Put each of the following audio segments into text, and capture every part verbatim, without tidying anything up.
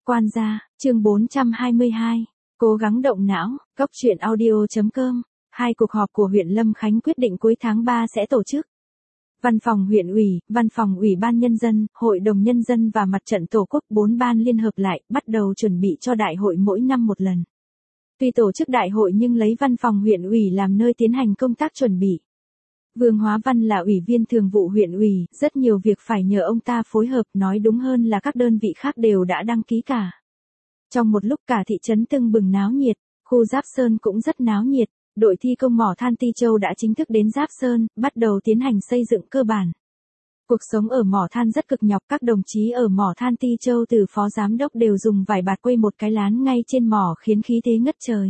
Quan gia, chương bốn trăm hai mươi hai. Cố gắng động não, Cốc truyện audio.com. Hai cuộc họp của huyện Lâm Khánh quyết định cuối tháng ba sẽ tổ chức. Văn phòng huyện ủy, văn phòng ủy ban nhân dân, hội đồng nhân dân và mặt trận tổ quốc bốn ban liên hợp lại, bắt đầu chuẩn bị cho đại hội mỗi năm một lần. Tuy tổ chức đại hội nhưng lấy văn phòng huyện ủy làm nơi tiến hành công tác chuẩn bị. Vương Hóa Văn là ủy viên thường vụ huyện ủy, rất nhiều việc phải nhờ ông ta phối hợp, nói đúng hơn là các đơn vị khác đều đã đăng ký cả. Trong một lúc cả thị trấn tưng bừng náo nhiệt, khu Giáp Sơn cũng rất náo nhiệt, đội thi công mỏ than Ti Châu đã chính thức đến Giáp Sơn, bắt đầu tiến hành xây dựng cơ bản. Cuộc sống ở mỏ than rất cực nhọc, các đồng chí ở mỏ than Ti Châu từ phó giám đốc đều dùng vải bạt quây một cái lán ngay trên mỏ khiến khí thế ngất trời.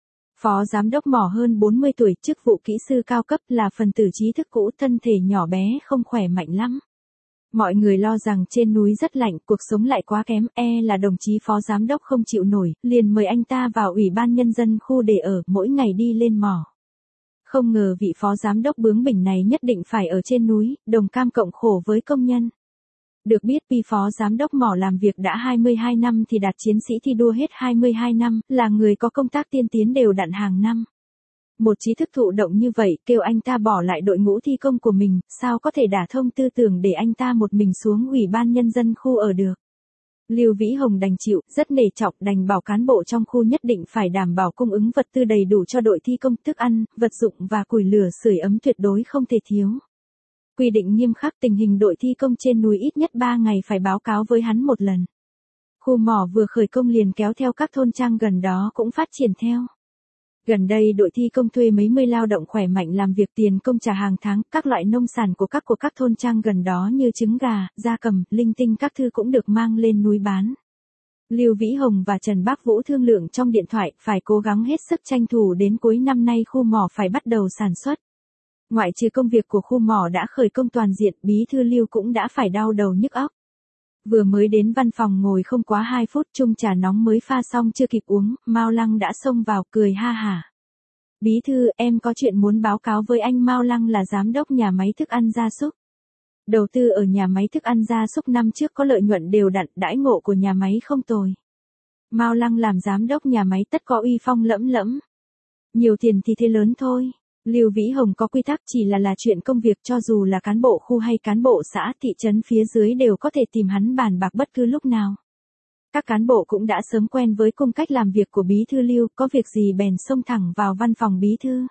Phó giám đốc mỏ hơn bốn mươi tuổi, chức vụ kỹ sư cao cấp, là phần tử trí thức cũ, thân thể nhỏ bé không khỏe mạnh lắm. Mọi người lo rằng trên núi rất lạnh, cuộc sống lại quá kém, e là đồng chí phó giám đốc không chịu nổi, liền mời anh ta vào ủy ban nhân dân khu để ở, mỗi ngày đi lên mỏ. Không ngờ vị phó giám đốc bướng bỉnh này nhất định phải ở trên núi, đồng cam cộng khổ với công nhân. Được biết vì phó giám đốc mỏ làm việc đã hai mươi hai năm thì đạt chiến sĩ thi đua hết hai mươi hai năm, là người có công tác tiên tiến đều đặn hàng năm. Một trí thức thụ động như vậy kêu anh ta bỏ lại đội ngũ thi công của mình, sao có thể đả thông tư tưởng để anh ta một mình xuống ủy ban nhân dân khu ở được. Lưu Vĩ Hồng đành chịu, rất nể trọng, đành bảo cán bộ trong khu nhất định phải đảm bảo cung ứng vật tư đầy đủ cho đội thi công, thức ăn, vật dụng và củi lửa sưởi ấm tuyệt đối không thể thiếu. Quy định nghiêm khắc, tình hình đội thi công trên núi ít nhất ba ngày phải báo cáo với hắn một lần. Khu mỏ vừa khởi công liền kéo theo các thôn trang gần đó cũng phát triển theo. Gần đây đội thi công thuê mấy mươi lao động khỏe mạnh làm việc, tiền công trả hàng tháng, các loại nông sản của các của các thôn trang gần đó như trứng gà, gia cầm, linh tinh các thứ cũng được mang lên núi bán. Lưu Vĩ Hồng và Trần Bác Vũ thương lượng trong điện thoại, phải cố gắng hết sức tranh thủ đến cuối năm nay khu mỏ phải bắt đầu sản xuất. Ngoại trừ công việc của khu mỏ đã khởi công toàn diện, bí thư Lưu cũng đã phải đau đầu nhức óc. Vừa mới đến văn phòng ngồi không quá hai phút, chung trà nóng mới pha xong chưa kịp uống, Mao Lăng đã xông vào cười ha hả. Bí thư, em có chuyện muốn báo cáo với anh. Mao Lăng là giám đốc nhà máy thức ăn gia súc. Đầu tư ở nhà máy thức ăn gia súc năm trước có lợi nhuận đều đặn, đãi ngộ của nhà máy không tồi. Mao Lăng làm giám đốc nhà máy tất có uy phong lẫm lẫm. Nhiều tiền thì thế lớn thôi. Lưu Vĩ Hồng có quy tắc, chỉ là là chuyện công việc, cho dù là cán bộ khu hay cán bộ xã, thị trấn phía dưới đều có thể tìm hắn bàn bạc bất cứ lúc nào. Các cán bộ cũng đã sớm quen với cung cách làm việc của bí thư Lưu, có việc gì bèn xông thẳng vào văn phòng bí thư.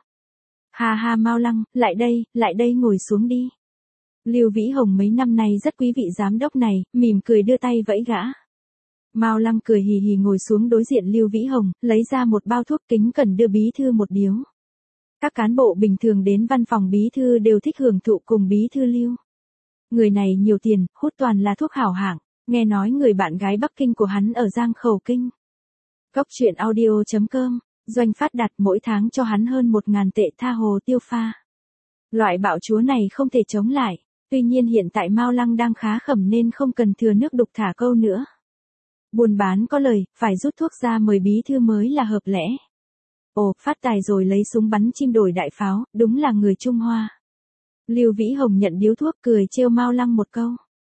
Ha ha Mao Lăng, lại đây, lại đây ngồi xuống đi. Lưu Vĩ Hồng mấy năm nay rất quý vị giám đốc này, mỉm cười đưa tay vẫy gã. Mao Lăng cười hì hì ngồi xuống đối diện Lưu Vĩ Hồng, lấy ra một bao thuốc, kính cẩn đưa bí thư một điếu. Các cán bộ bình thường đến văn phòng bí thư đều thích hưởng thụ cùng bí thư Lưu. Người này nhiều tiền, hút toàn là thuốc hảo hạng, nghe nói người bạn gái Bắc Kinh của hắn ở Giang Khẩu Kinh. Cốc truyện audio.com, doanh phát đạt mỗi tháng cho hắn hơn một ngàn tệ tha hồ tiêu pha. Loại bạo chúa này không thể chống lại, tuy nhiên hiện tại Mao Lăng đang khá khẩm nên không cần thừa nước đục thả câu nữa. Buôn bán có lời, phải rút thuốc ra mời bí thư mới là hợp lẽ. Ồ, phát tài rồi lấy súng bắn chim đổi đại pháo, đúng là người Trung Hoa. Lưu Vĩ Hồng nhận điếu thuốc cười trêu Mao Lăng một câu.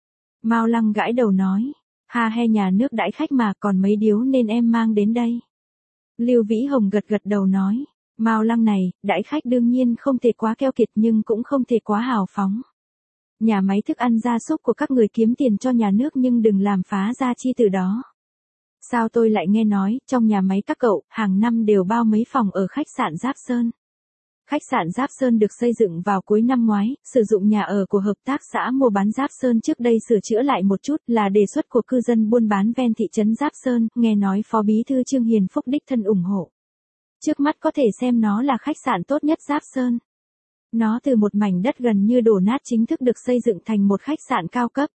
Mao Lăng gãi đầu nói, ha he, nhà nước đãi khách mà, còn mấy điếu nên em mang đến đây. Lưu Vĩ Hồng gật gật đầu nói, Mao Lăng này, đãi khách đương nhiên không thể quá keo kiệt nhưng cũng không thể quá hào phóng. Nhà máy thức ăn gia súc của các người kiếm tiền cho nhà nước nhưng đừng làm phá gia chi từ đó. Sao tôi lại nghe nói, trong nhà máy các cậu, hàng năm đều bao mấy phòng ở khách sạn Giáp Sơn. Khách sạn Giáp Sơn được xây dựng vào cuối năm ngoái, sử dụng nhà ở của hợp tác xã mua bán Giáp Sơn trước đây sửa chữa lại một chút, là đề xuất của cư dân buôn bán ven thị trấn Giáp Sơn, nghe nói Phó Bí thư Trương Hiền Phúc đích thân ủng hộ. Trước mắt có thể xem nó là khách sạn tốt nhất Giáp Sơn. Nó từ một mảnh đất gần như đổ nát chính thức được xây dựng thành một khách sạn cao cấp.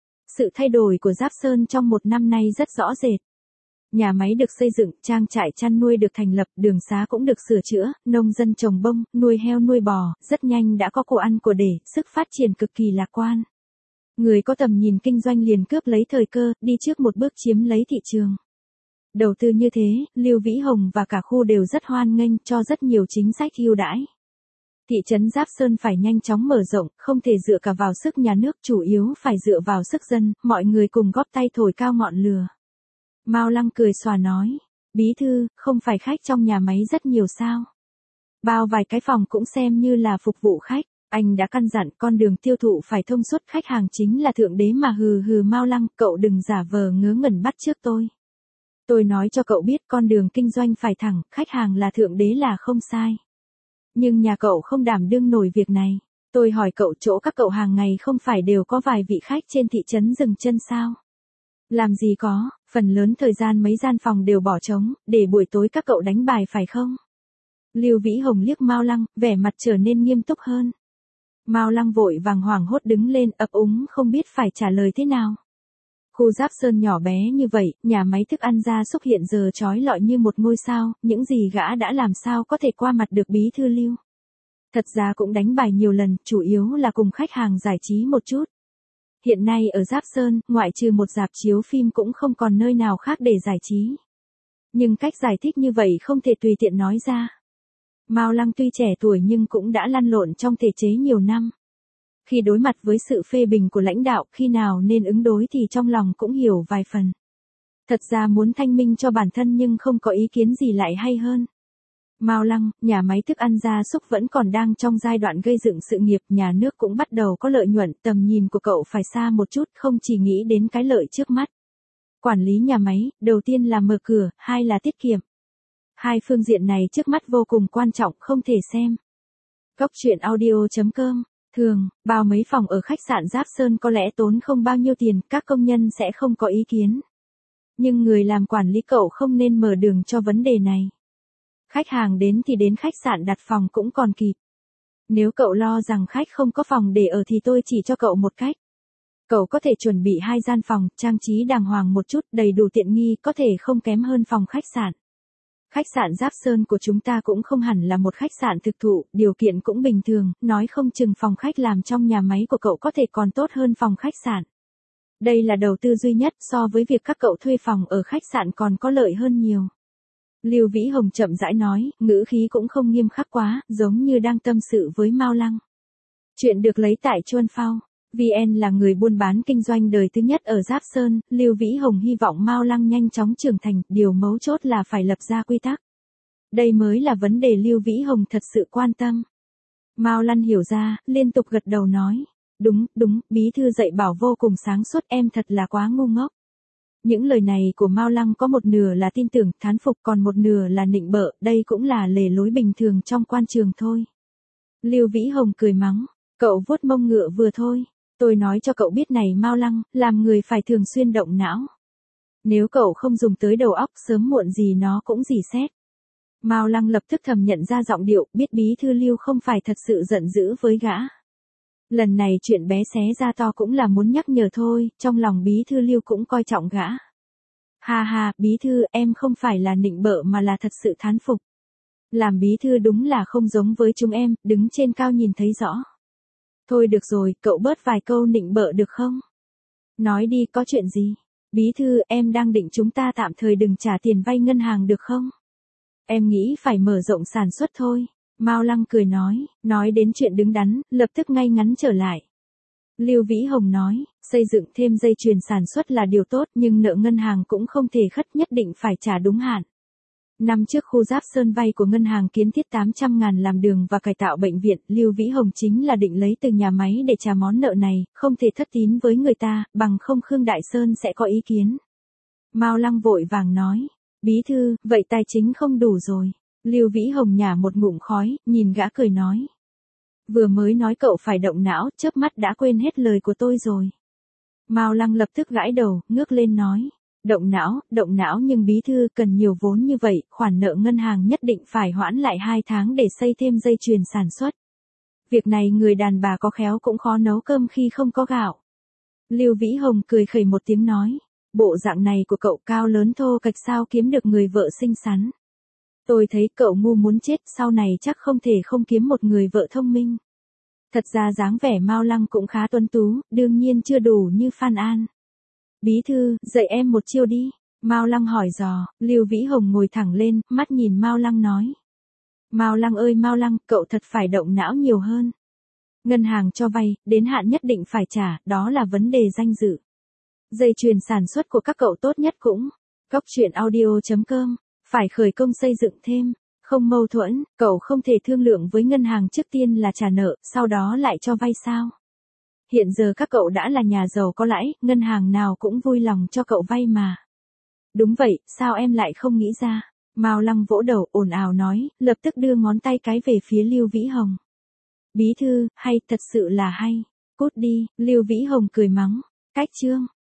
Sự thay đổi của Giáp Sơn trong một năm nay rất rõ rệt. Nhà máy được xây dựng, trang trại chăn nuôi được thành lập, đường xá cũng được sửa chữa, nông dân trồng bông, nuôi heo nuôi bò, rất nhanh đã có của ăn của để, sức phát triển cực kỳ lạc quan. Người có tầm nhìn kinh doanh liền cướp lấy thời cơ, đi trước một bước chiếm lấy thị trường. Đầu tư như thế, Lưu Vĩ Hồng và cả khu đều rất hoan nghênh, cho rất nhiều chính sách ưu đãi. Thị trấn Giáp Sơn phải nhanh chóng mở rộng, không thể dựa cả vào sức nhà nước, chủ yếu phải dựa vào sức dân, mọi người cùng góp tay thổi cao ngọn lửa. Mao Lăng cười xòa nói, bí thư, không phải khách trong nhà máy rất nhiều sao? Bao vài cái phòng cũng xem như là phục vụ khách, anh đã căn dặn con đường tiêu thụ phải thông suốt, khách hàng chính là thượng đế mà. Hừ hừ Mao Lăng, cậu đừng giả vờ ngớ ngẩn bắt chước tôi. Tôi nói cho cậu biết con đường kinh doanh phải thẳng, khách hàng là thượng đế là không sai. Nhưng nhà cậu không đảm đương nổi việc này. Tôi hỏi cậu, chỗ các cậu hàng ngày không phải đều có vài vị khách trên thị trấn dừng chân sao? Làm gì có, phần lớn thời gian mấy gian phòng đều bỏ trống, để buổi tối các cậu đánh bài phải không? Lưu Vĩ Hồng liếc Mao Lăng, vẻ mặt trở nên nghiêm túc hơn. Mao Lăng vội vàng hoảng hốt đứng lên, ấp úng không biết phải trả lời thế nào. Khu Giáp Sơn nhỏ bé như vậy, nhà máy thức ăn gia súc hiện giờ trói lọi như một ngôi sao, những gì gã đã làm sao có thể qua mặt được bí thư Lưu. Thật ra cũng đánh bài nhiều lần, chủ yếu là cùng khách hàng giải trí một chút. Hiện nay ở Giáp Sơn, ngoại trừ một rạp chiếu phim cũng không còn nơi nào khác để giải trí. Nhưng cách giải thích như vậy không thể tùy tiện nói ra. Mao Lăng tuy trẻ tuổi nhưng cũng đã lăn lộn trong thể chế nhiều năm. Khi đối mặt với sự phê bình của lãnh đạo, khi nào nên ứng đối thì trong lòng cũng hiểu vài phần. Thật ra muốn thanh minh cho bản thân nhưng không có ý kiến gì lại hay hơn. Mao Lăng, nhà máy thức ăn gia súc vẫn còn đang trong giai đoạn gây dựng sự nghiệp, nhà nước cũng bắt đầu có lợi nhuận, tầm nhìn của cậu phải xa một chút, không chỉ nghĩ đến cái lợi trước mắt. Quản lý nhà máy, đầu tiên là mở cửa, hai là tiết kiệm. Hai phương diện này trước mắt vô cùng quan trọng, không thể xem. Cốc truyện audio chấm com. Thường, bao mấy phòng ở khách sạn Giáp Sơn có lẽ tốn không bao nhiêu tiền, các công nhân sẽ không có ý kiến. Nhưng người làm quản lý cậu không nên mở đường cho vấn đề này. Khách hàng đến thì đến khách sạn đặt phòng cũng còn kịp. Nếu cậu lo rằng khách không có phòng để ở thì tôi chỉ cho cậu một cách. Cậu có thể chuẩn bị hai gian phòng, trang trí đàng hoàng một chút, đầy đủ tiện nghi, có thể không kém hơn phòng khách sạn. Khách sạn Giáp Sơn của chúng ta cũng không hẳn là một khách sạn thực thụ, điều kiện cũng bình thường, nói không chừng phòng khách làm trong nhà máy của cậu có thể còn tốt hơn phòng khách sạn. Đây là đầu tư duy nhất, so với việc các cậu thuê phòng ở khách sạn còn có lợi hơn nhiều. Lưu Vĩ Hồng chậm rãi nói, ngữ khí cũng không nghiêm khắc quá, giống như đang tâm sự với Mao Lăng. Chuyện được lấy tại Chuan Phao. vê en là người buôn bán kinh doanh đời thứ nhất ở Giáp Sơn, Lưu Vĩ Hồng hy vọng Mao Lăng nhanh chóng trưởng thành, điều mấu chốt là phải lập ra quy tắc. Đây mới là vấn đề Lưu Vĩ Hồng thật sự quan tâm. Mao Lăng hiểu ra, liên tục gật đầu nói, đúng, đúng, bí thư dạy bảo vô cùng sáng suốt, em thật là quá ngu ngốc. Những lời này của Mao Lăng có một nửa là tin tưởng, thán phục, còn một nửa là nịnh bợ, đây cũng là lề lối bình thường trong quan trường thôi. Lưu Vĩ Hồng cười mắng, cậu vuốt mông ngựa vừa thôi. Tôi nói cho cậu biết này Mao Lăng, làm người phải thường xuyên động não. Nếu cậu không dùng tới đầu óc, sớm muộn gì nó cũng rỉ sét. Mao Lăng lập tức thầm nhận ra giọng điệu, biết bí thư Lưu không phải thật sự giận dữ với gã. Lần này chuyện bé xé ra to cũng là muốn nhắc nhở thôi, trong lòng bí thư Lưu cũng coi trọng gã. Ha ha, bí thư, em không phải là nịnh bợ mà là thật sự thán phục. Làm bí thư đúng là không giống với chúng em, đứng trên cao nhìn thấy rõ. Thôi được rồi, cậu bớt vài câu nịnh bợ được không? Nói đi, có chuyện gì? Bí thư, em đang định chúng ta tạm thời đừng trả tiền vay ngân hàng được không? Em nghĩ phải mở rộng sản xuất thôi. Mao Lăng cười nói, nói đến chuyện đứng đắn, lập tức ngay ngắn trở lại. Lưu Vĩ Hồng nói, xây dựng thêm dây chuyền sản xuất là điều tốt nhưng nợ ngân hàng cũng không thể khất, nhất định phải trả đúng hạn. Năm trước khu Giáp Sơn vay của ngân hàng kiến thiết tám trăm ngàn làm đường và cải tạo bệnh viện, Lưu Vĩ Hồng chính là định lấy từ nhà máy để trả món nợ này, không thể thất tín với người ta, bằng không Khương Đại Sơn sẽ có ý kiến. Mao Lăng vội vàng nói, bí thư, vậy tài chính không đủ rồi. Lưu Vĩ Hồng nhả một ngụm khói, nhìn gã cười nói. Vừa mới nói cậu phải động não, chớp mắt đã quên hết lời của tôi rồi. Mao Lăng lập tức gãi đầu, ngước lên nói. Động não, động não nhưng bí thư cần nhiều vốn như vậy, khoản nợ ngân hàng nhất định phải hoãn lại hai tháng để xây thêm dây chuyền sản xuất. Việc này người đàn bà có khéo cũng khó nấu cơm khi không có gạo. Lưu Vĩ Hồng cười khẩy một tiếng nói, bộ dạng này của cậu cao lớn thô kệch sao kiếm được người vợ xinh xắn. Tôi thấy cậu ngu muốn chết, sau này chắc không thể không kiếm một người vợ thông minh. Thật ra dáng vẻ Mao Lăng cũng khá tuấn tú, đương nhiên chưa đủ như Phan An. Bí thư, dạy em một chiêu đi. Mao Lăng hỏi dò, Lưu Vĩ Hồng ngồi thẳng lên, mắt nhìn Mao Lăng nói. Mao Lăng ơi Mao Lăng, cậu thật phải động não nhiều hơn. Ngân hàng cho vay, đến hạn nhất định phải trả, đó là vấn đề danh dự. Dây chuyền sản xuất của các cậu tốt nhất cũng Cốc truyện audio chấm com, phải khởi công xây dựng thêm, không mâu thuẫn, cậu không thể thương lượng với ngân hàng trước tiên là trả nợ, sau đó lại cho vay sao? Hiện giờ các cậu đã là nhà giàu có lãi, ngân hàng nào cũng vui lòng cho cậu vay mà. Đúng vậy, sao em lại không nghĩ ra? Mao Lăng vỗ đầu ồn ào nói, lập tức đưa ngón tay cái về phía Lưu Vĩ Hồng. Bí thư, hay, thật sự là hay. Cút đi, Lưu Vĩ Hồng cười mắng. Cách chương.